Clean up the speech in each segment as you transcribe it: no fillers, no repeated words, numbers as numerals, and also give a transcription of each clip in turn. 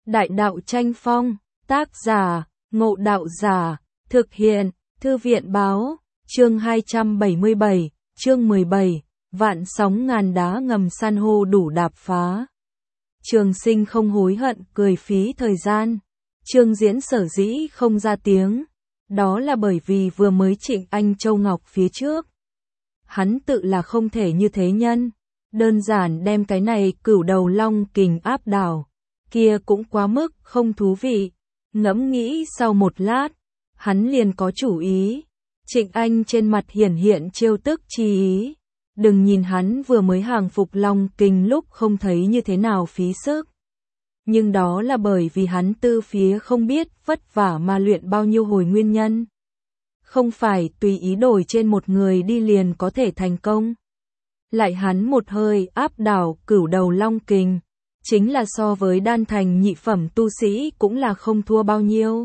Đại đạo tranh phong, tác giả, Ngộ Đạo Giả, thực hiện, Thư viện báo, chương 277, chương 17, vạn sóng ngàn đá ngầm san hô đủ đạp phá. Trường Sinh không hối hận cười phí thời gian. Trương Diễn sở dĩ không ra tiếng, đó là bởi vì vừa mới Trịnh Anh Châu Ngọc phía trước. Hắn tự là không thể như thế nhân, đơn giản đem cái này Cửu Đầu Long Kình áp đảo, kia cũng quá mức không thú vị. Ngẫm nghĩ sau một lát, hắn liền có chủ ý. Trịnh Anh trên mặt hiển hiện trêu tức chi ý. Đừng nhìn hắn vừa mới hàng phục Long Kình lúc không thấy như thế nào phí sức. Nhưng đó là bởi vì hắn tư phía không biết vất vả mà luyện bao nhiêu hồi nguyên nhân. Không phải tùy ý đổi trên một người đi liền có thể thành công. Lại hắn một hơi áp đảo Cửu Đầu Long Kình, chính là so với đan thành nhị phẩm tu sĩ cũng là không thua bao nhiêu.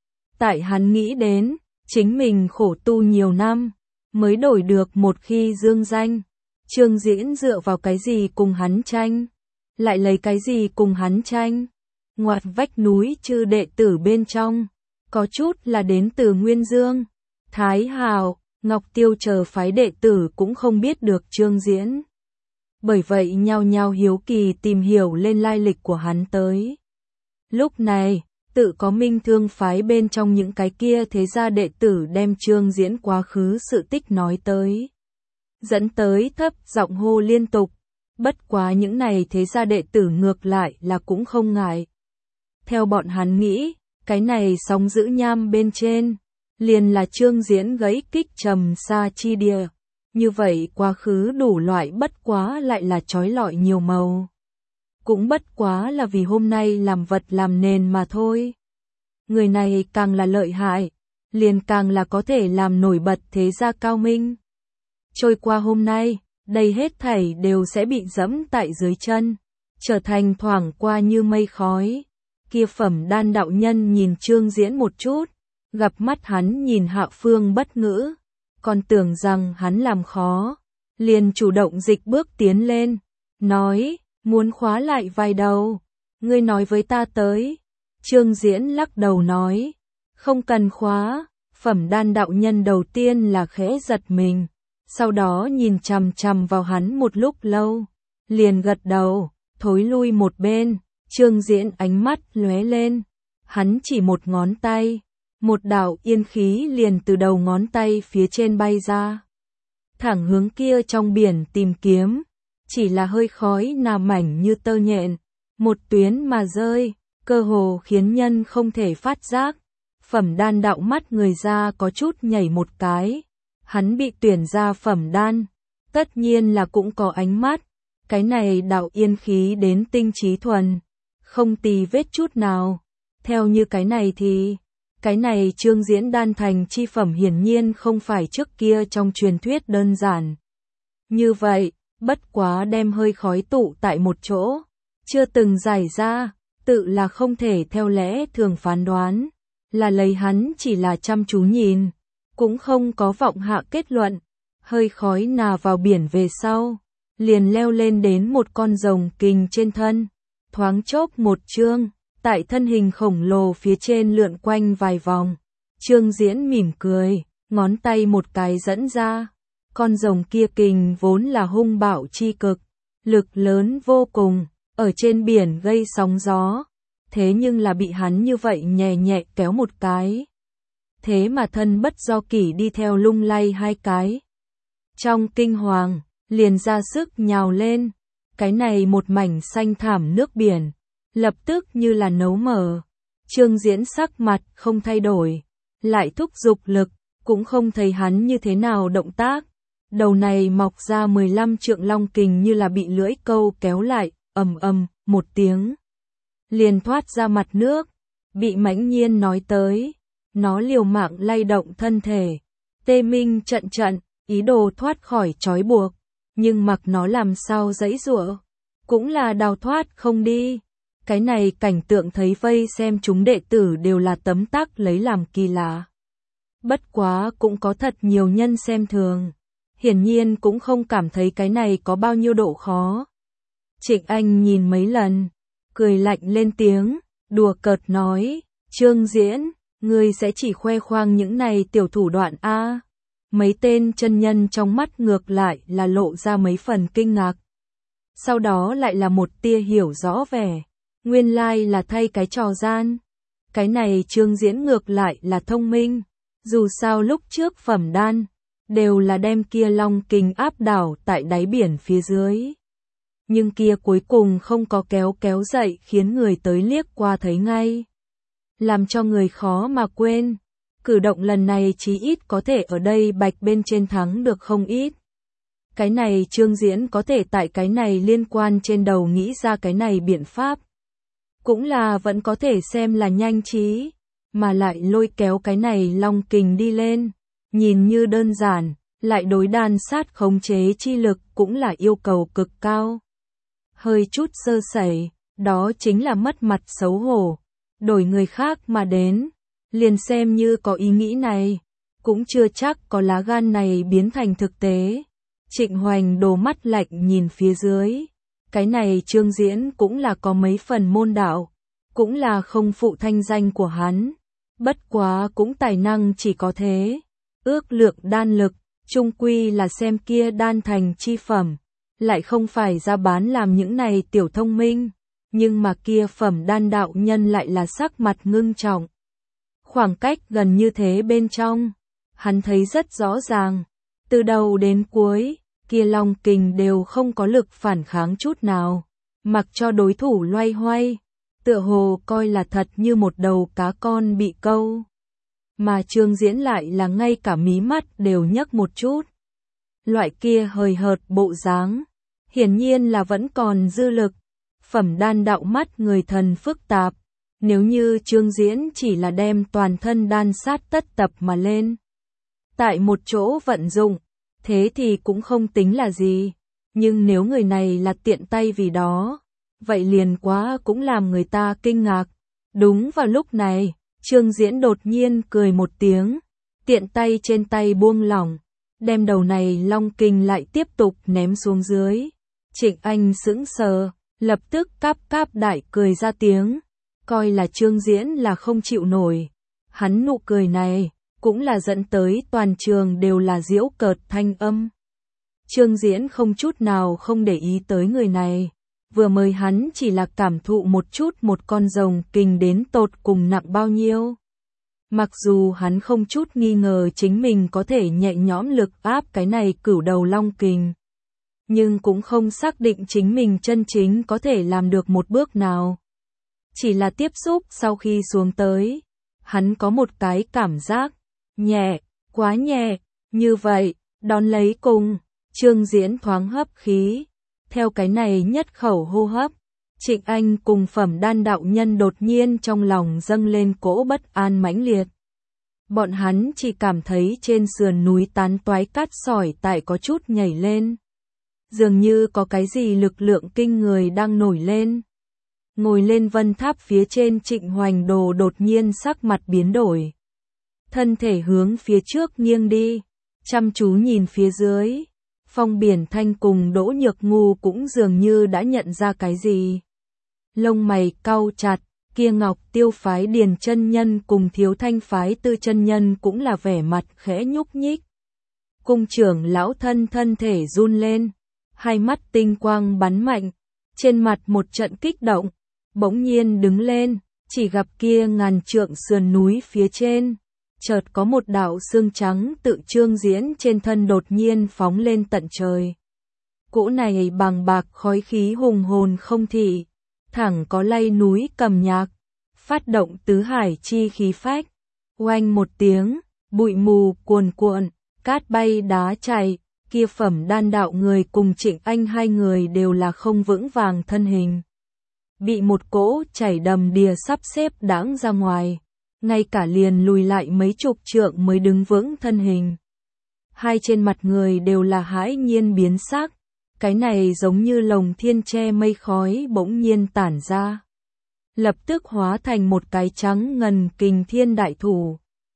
Tại hắn nghĩ đến, chính mình khổ tu nhiều năm, mới đổi được một khi dương danh. Trương Diễn dựa vào cái gì cùng hắn tranh? Lại lấy cái gì cùng hắn tranh? Ngoặt vách núi chư đệ tử bên trong, có chút là đến từ Nguyên Dương, Thái Hào, Ngọc Tiêu chờ phái đệ tử cũng không biết được Trương Diễn. Bởi vậy nhao nhao hiếu kỳ tìm hiểu lên lai lịch của hắn tới. Lúc này, tự có Minh Thương phái bên trong những cái kia thế gia đệ tử đem Trương Diễn quá khứ sự tích nói tới. Dẫn tới thấp giọng hô liên tục, bất quá những này thế gia đệ tử ngược lại là cũng không ngại. Theo bọn hắn nghĩ, cái này sóng giữ nham bên trên, liền là Trương Diễn gãy kích trầm xa chi địa. Như vậy quá khứ đủ loại bất quá lại là trói lọi nhiều màu. Cũng bất quá là vì hôm nay làm vật làm nền mà thôi. Người này càng là lợi hại, liền càng là có thể làm nổi bật thế gia cao minh. Trôi qua hôm nay, đây hết thảy đều sẽ bị dẫm tại dưới chân, trở thành thoảng qua như mây khói. Kia phẩm đan đạo nhân nhìn Trương Diễn một chút, gặp mắt hắn nhìn Hạ Phương bất ngữ, còn tưởng rằng hắn làm khó, liền chủ động dịch bước tiến lên, nói, muốn khóa lại vài đầu, ngươi nói với ta tới. Trương Diễn lắc đầu nói, không cần khóa. Phẩm đan đạo nhân đầu tiên là khẽ giật mình, sau đó nhìn chằm chằm vào hắn một lúc lâu, liền gật đầu, thối lui một bên. Trương Diễn ánh mắt lóe lên, hắn chỉ một ngón tay, một đạo yên khí liền từ đầu ngón tay phía trên bay ra, thẳng hướng kia trong biển tìm kiếm, chỉ là hơi khói nào mảnh như tơ nhện, một tuyến mà rơi, cơ hồ khiến nhân không thể phát giác. Phẩm đan đạo mắt người ra có chút nhảy một cái, hắn bị tuyển ra phẩm đan, tất nhiên là cũng có ánh mắt, cái này đạo yên khí đến tinh trí thuần, không tì vết chút nào. Theo như cái này thì, cái này Trương Diễn đan thành chi phẩm hiển nhiên không phải trước kia trong truyền thuyết đơn giản. Như vậy, bất quá đem hơi khói tụ tại một chỗ, chưa từng giải ra, tự là không thể theo lẽ thường phán đoán, là lấy hắn chỉ là chăm chú nhìn, cũng không có vọng hạ kết luận. Hơi khói nà vào biển về sau, liền leo lên đến một con rồng kình trên thân, thoáng chốc một chương, tại thân hình khổng lồ phía trên lượn quanh vài vòng. Trương Diễn mỉm cười, ngón tay một cái dẫn ra, con rồng kia kình vốn là hung bạo chi cực, lực lớn vô cùng, ở trên biển gây sóng gió, thế nhưng là bị hắn như vậy nhẹ nhẹ kéo một cái, thế mà thân bất do kỷ đi theo lung lay hai cái. Trong kinh hoàng, liền ra sức nhào lên, cái này một mảnh xanh thảm nước biển, lập tức như là nấu mờ. Trương Diễn sắc mặt không thay đổi, lại thúc giục lực, cũng không thấy hắn như thế nào động tác. Đầu này mọc ra 15 trượng long kình như là bị lưỡi câu kéo lại, ầm ầm, một tiếng, liền thoát ra mặt nước. Bị Mãnh Nhiên nói tới, nó liều mạng lay động thân thể, tê minh trận trận, ý đồ thoát khỏi trói buộc, nhưng mặc nó làm sao giãy giụa, cũng là đào thoát không đi. Cái này cảnh tượng thấy vây xem chúng đệ tử đều là tấm tắc lấy làm kỳ lạ. Bất quá cũng có thật nhiều nhân xem thường, hiển nhiên cũng không cảm thấy cái này có bao nhiêu độ khó. Trịnh Anh nhìn mấy lần, cười lạnh lên tiếng, đùa cợt nói, Trương Diễn, ngươi sẽ chỉ khoe khoang những này tiểu thủ đoạn a? Mấy tên chân nhân trong mắt ngược lại là lộ ra mấy phần kinh ngạc. Sau đó lại là một tia hiểu rõ vẻ, nguyên lai là thay cái trò gian. Cái này Trương Diễn ngược lại là thông minh, dù sao lúc trước phẩm đan, đều là đem kia long kình áp đảo tại đáy biển phía dưới. Nhưng kia cuối cùng không có kéo dậy khiến người tới liếc qua thấy ngay. Làm cho người khó mà quên, cử động lần này chí ít có thể ở đây bạch bên trên thắng được không ít. Cái này Trương Diễn có thể tại cái này liên quan trên đầu nghĩ ra cái này biện pháp. Cũng là vẫn có thể xem là nhanh trí, mà lại lôi kéo cái này long kình đi lên. Nhìn như đơn giản, lại đối đan sát khống chế chi lực cũng là yêu cầu cực cao. Hơi chút sơ sẩy, đó chính là mất mặt xấu hổ. Đổi người khác mà đến, liền xem như có ý nghĩ này, cũng chưa chắc có lá gan này biến thành thực tế. Trịnh Hoành đổ mắt lạnh nhìn phía dưới. Cái này Trương Diễn cũng là có mấy phần môn đạo, cũng là không phụ thanh danh của hắn. Bất quá cũng tài năng chỉ có thế. Ước lượng đan lực, chung quy là xem kia đan thành chi phẩm, lại không phải ra bán làm những này tiểu thông minh. Nhưng mà kia phẩm đan đạo nhân lại là sắc mặt ngưng trọng. Khoảng cách gần như thế bên trong, hắn thấy rất rõ ràng, từ đầu đến cuối, kia long kình đều không có lực phản kháng chút nào, mặc cho đối thủ loay hoay, tựa hồ coi là thật như một đầu cá con bị câu. Mà Trương Diễn lại là ngay cả mí mắt đều nhấc một chút. Loại kia hời hợt bộ dáng, hiển nhiên là vẫn còn dư lực. Phẩm đan đạo mắt người thần phức tạp, nếu như Trương Diễn chỉ là đem toàn thân đan sát tất tập mà lên. Tại một chỗ vận dụng, thế thì cũng không tính là gì, nhưng nếu người này là tiện tay vì đó, vậy liền quá cũng làm người ta kinh ngạc. Đúng vào lúc này, Trương Diễn đột nhiên cười một tiếng, tiện tay trên tay buông lỏng, đem đầu này long kình lại tiếp tục ném xuống dưới. Trịnh Anh sững sờ, lập tức cáp đại cười ra tiếng, coi là Trương Diễn là không chịu nổi. Hắn nụ cười này, cũng là dẫn tới toàn trường đều là giễu cợt thanh âm. Trương Diễn không chút nào không để ý tới người này, vừa mới hắn chỉ là cảm thụ một chút một con rồng kình đến tột cùng nặng bao nhiêu. Mặc dù hắn không chút nghi ngờ chính mình có thể nhẹ nhõm lực áp cái này cửu đầu long kình, nhưng cũng không xác định chính mình chân chính có thể làm được một bước nào. Chỉ là tiếp xúc sau khi xuống tới, hắn có một cái cảm giác, nhẹ, quá nhẹ, như vậy, đón lấy cùng, Trương Diễn thoáng hấp khí, theo cái này nhất khẩu hô hấp, Trịnh Anh cùng phẩm đan đạo nhân đột nhiên trong lòng dâng lên cỗ bất an mãnh liệt. Bọn hắn chỉ cảm thấy trên sườn núi tán toái cát sỏi tại có chút nhảy lên. Dường như có cái gì lực lượng kinh người đang nổi lên. Ngồi lên vân tháp phía trên Trịnh Hoành Đồ đột nhiên sắc mặt biến đổi. Thân thể hướng phía trước nghiêng đi, chăm chú nhìn phía dưới. Phong Biển Thanh cùng Đỗ Nhược Ngu cũng dường như đã nhận ra cái gì. Lông mày cau chặt, kia Ngọc Tiêu phái Điền chân nhân cùng Thiếu Thanh phái Tư chân nhân cũng là vẻ mặt khẽ nhúc nhích. Cung trưởng lão thân thể run lên, hai mắt tinh quang bắn mạnh, trên mặt một trận kích động, bỗng nhiên đứng lên, chỉ gặp kia ngàn trượng sườn núi phía trên, chợt có một đạo xương trắng tự Trương Diễn trên thân đột nhiên phóng lên tận trời. Cỗ này bàng bạc khói khí hùng hồn không thị, thẳng có lay núi cầm nhạc, phát động tứ hải chi khí phách. Oanh một tiếng, bụi mù cuồn cuộn, cát bay đá chạy, kia phẩm đan đạo người cùng Trịnh Anh hai người đều là không vững vàng thân hình. Bị một cỗ chảy đầm đìa sắp xếp đãng ra ngoài, ngay cả liền lùi lại mấy chục trượng mới đứng vững thân hình. Hai trên mặt người đều là hãi nhiên biến sắc, cái này giống như lồng thiên che mây khói bỗng nhiên tản ra. Lập tức hóa thành một cái trắng ngần kình thiên đại thủ.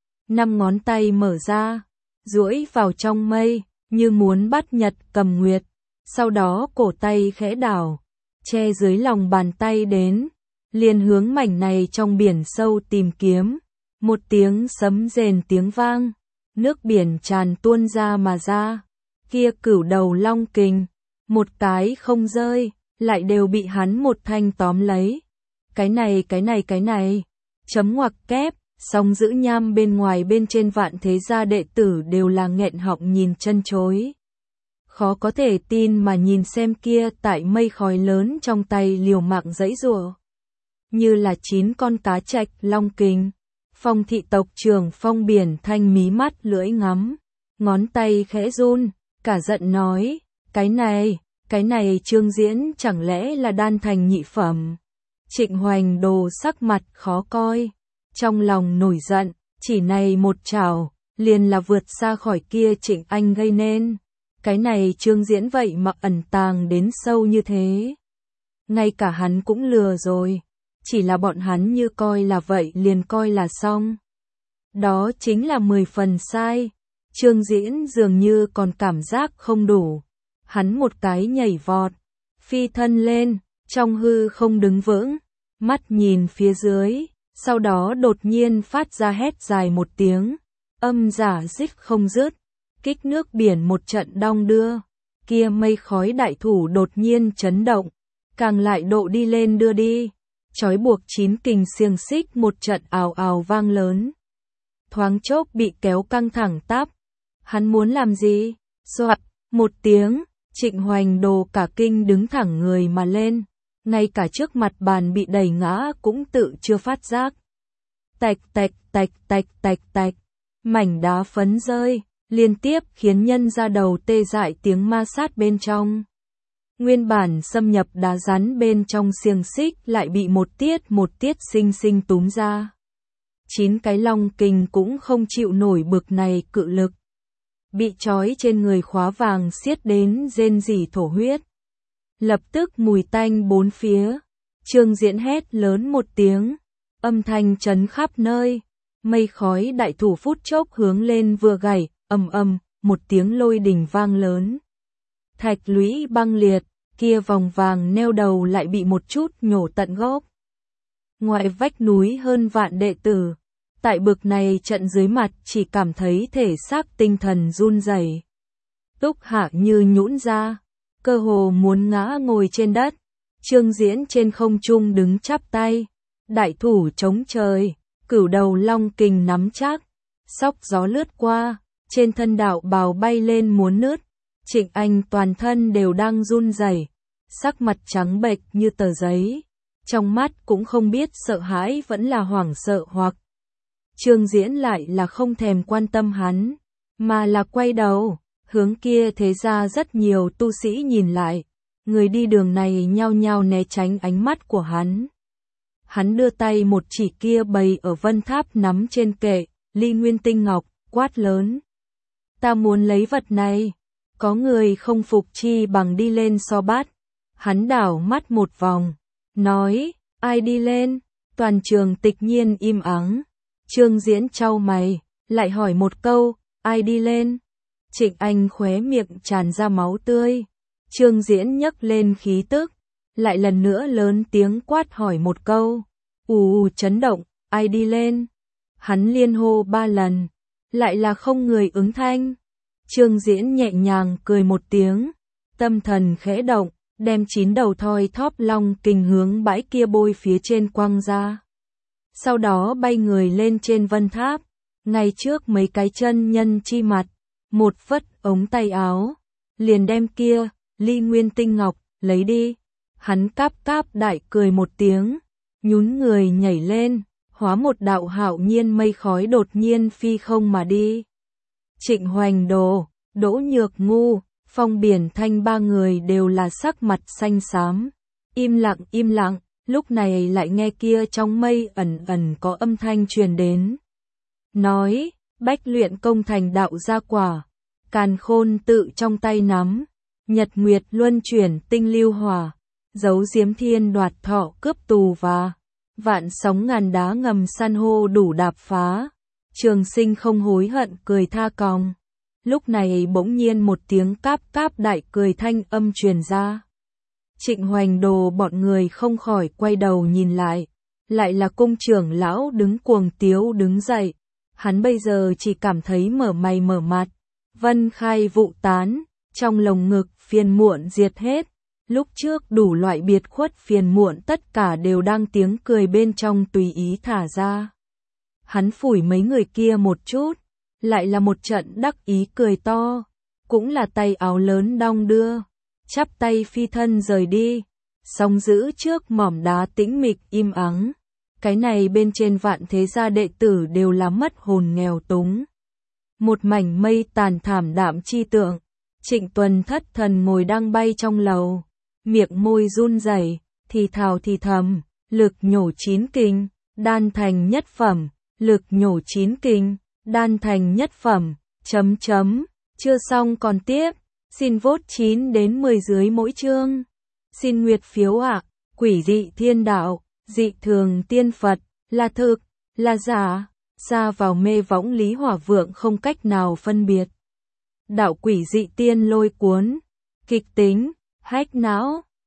5 ngón tay mở ra, duỗi vào trong mây, như muốn bắt nhật cầm nguyệt, sau đó cổ tay khẽ đảo, che dưới lòng bàn tay đến, liền hướng mảnh này trong biển sâu tìm kiếm. Một tiếng sấm rền tiếng vang, nước biển tràn tuôn ra mà ra. Kia cửu đầu long kình, một cái không rơi, lại đều bị hắn một thanh tóm lấy. Cái này, chấm ngoặc kép, song giữ nham bên ngoài bên trên vạn thế gia đệ tử đều là nghẹn họng nhìn chân chối. Khó có thể tin mà nhìn xem kia tại mây khói lớn trong tay liều mạng giãy giụa. Như là 9 con cá trạch long kình. Phong thị tộc trưởng Phong Biển Thanh mí mắt lưỡi ngắm, ngón tay khẽ run, cả giận nói, cái này Trương Diễn chẳng lẽ là đan thành nhị phẩm. Trịnh Hoành Đồ sắc mặt khó coi, trong lòng nổi giận, chỉ này một chảo, liền là vượt xa khỏi kia Trịnh Anh gây nên. Cái này Trương Diễn vậy mà ẩn tàng đến sâu như thế. Ngay cả hắn cũng lừa rồi. Chỉ là bọn hắn như coi là vậy liền coi là xong. Đó chính là 10 phần sai. Trương Diễn dường như còn cảm giác không đủ. Hắn một cái nhảy vọt, phi thân lên, trong hư không đứng vững, mắt nhìn phía dưới, sau đó đột nhiên phát ra hét dài một tiếng, âm giả rít không dứt, kích nước biển một trận đong đưa. Kia mây khói đại thủ đột nhiên chấn động, càng lại độ đi lên đưa đi. Trói buộc 9 kình xiềng xích một trận ào ào vang lớn. Thoáng chốc bị kéo căng thẳng tắp. Hắn muốn làm gì? Soạt, một tiếng, Trịnh Hoành Đồ cả kinh đứng thẳng người mà lên. Ngay cả trước mặt bàn bị đẩy ngã cũng tự chưa phát giác. Tạch tạch tạch tạch tạch tạch. Mảnh đá phấn rơi, liên tiếp khiến nhân ra đầu tê dại tiếng ma sát bên trong. Nguyên bản xâm nhập đá rắn bên trong xiềng xích lại bị một tiết xinh xinh túm ra. 9 cái long kình cũng không chịu nổi bực này cự lực. Bị trói trên người khóa vàng xiết đến rên rỉ thổ huyết. Lập tức mùi tanh bốn phía. Trương Diễn hét lớn một tiếng. Âm thanh chấn khắp nơi. Mây khói đại thủ phút chốc hướng lên vừa gảy, ầm, một tiếng lôi đình vang lớn. Thạch lũy băng liệt, kia vòng vàng neo đầu lại bị một chút nhổ tận gốc. Ngoại vách núi hơn vạn đệ tử, tại bực này trận dưới mặt chỉ cảm thấy thể xác tinh thần run rẩy. Túc Hạ như nhũn ra, cơ hồ muốn ngã ngồi trên đất. Trương Diễn trên không trung đứng chắp tay, đại thủ chống trời, cửu đầu long kình nắm chắc, sóc gió lướt qua, trên thân đạo bào bay lên muốn nứt. Trịnh Anh toàn thân đều đang run rẩy, sắc mặt trắng bệch như tờ giấy, trong mắt cũng không biết sợ hãi vẫn là hoảng sợ hoặc. Trương Diễn lại là không thèm quan tâm hắn, mà là quay đầu, hướng kia thế ra rất nhiều tu sĩ nhìn lại, người đi đường này nhao nhao né tránh ánh mắt của hắn. Hắn đưa tay một chỉ kia bày ở vân tháp nắm trên kệ, ly nguyên tinh ngọc, quát lớn. Ta muốn lấy vật này. Có người không phục chi bằng đi lên so bát. Hắn đảo mắt một vòng, nói, ai đi lên? Toàn trường tịch nhiên im ắng. Trương Diễn chau mày, lại hỏi một câu, ai đi lên? Trịnh Anh khóe miệng tràn ra máu tươi. Trương Diễn nhấc lên khí tức, lại lần nữa lớn tiếng quát hỏi một câu. Chấn động, ai đi lên? Hắn liên hô 3 lần, lại là không người ứng thanh. Trương Diễn nhẹ nhàng cười một tiếng, tâm thần khẽ động, đem 9 đầu thoi thóp long kình hướng bãi kia bôi phía trên quăng ra. Sau đó bay người lên trên vân tháp, ngay trước mấy cái chân nhân chi mặt, một phất ống tay áo, liền đem kia, ly nguyên tinh ngọc, lấy đi. Hắn cáp đại cười một tiếng, nhún người nhảy lên, hóa một đạo hạo nhiên mây khói đột nhiên phi không mà đi. Trịnh Hoành Đồ, Đỗ Nhược Ngu, Phong Biển Thanh 3 người đều là sắc mặt xanh xám, im lặng, lúc này lại nghe kia trong mây ẩn có âm thanh truyền đến. Nói, bách luyện công thành đạo gia quả, càn khôn tự trong tay nắm, nhật nguyệt luân chuyển tinh lưu hòa, giấu giếm thiên đoạt thọ cướp tù và vạn sóng ngàn đá ngầm san hô đủ đạp phá. Trường Sinh không hối hận cười tha còng. Lúc này bỗng nhiên một tiếng cáp đại cười thanh âm truyền ra. Trịnh Hoành Đồ bọn người không khỏi quay đầu nhìn lại là cung trưởng lão đứng cuồng tiếu đứng dậy. Hắn bây giờ chỉ cảm thấy mở mày mở mặt, vân khai vụ tán, trong lồng ngực phiền muộn diệt hết. Lúc trước đủ loại biệt khuất phiền muộn tất cả đều đang tiếng cười bên trong tùy ý thả ra. Hắn phủi mấy người kia một chút, lại là một trận đắc ý cười to, cũng là tay áo lớn đong đưa, chắp tay phi thân rời đi, song giữ trước mỏm đá tĩnh mịch im ắng. Cái này bên trên Vạn Thế gia đệ tử đều là mất hồn nghèo túng. Một mảnh mây tàn thảm đạm chi tượng, Trịnh Tuần thất thần ngồi đang bay trong lầu, miệng môi run rẩy, thì thào thì thầm, lực nhổ 9 kinh, đan thành nhất phẩm, lực nhổ 9 kinh, đan thành nhất phẩm, chưa xong còn tiếp, xin vote 9 đến 10 dưới mỗi chương. Xin nguyệt phiếu ạ, quỷ dị thiên đạo, dị thường tiên Phật, là thực, là giả, ra vào mê võng Lý Hỏa Vượng không cách nào phân biệt. Đạo quỷ dị tiên lôi cuốn, kịch tính, hách não.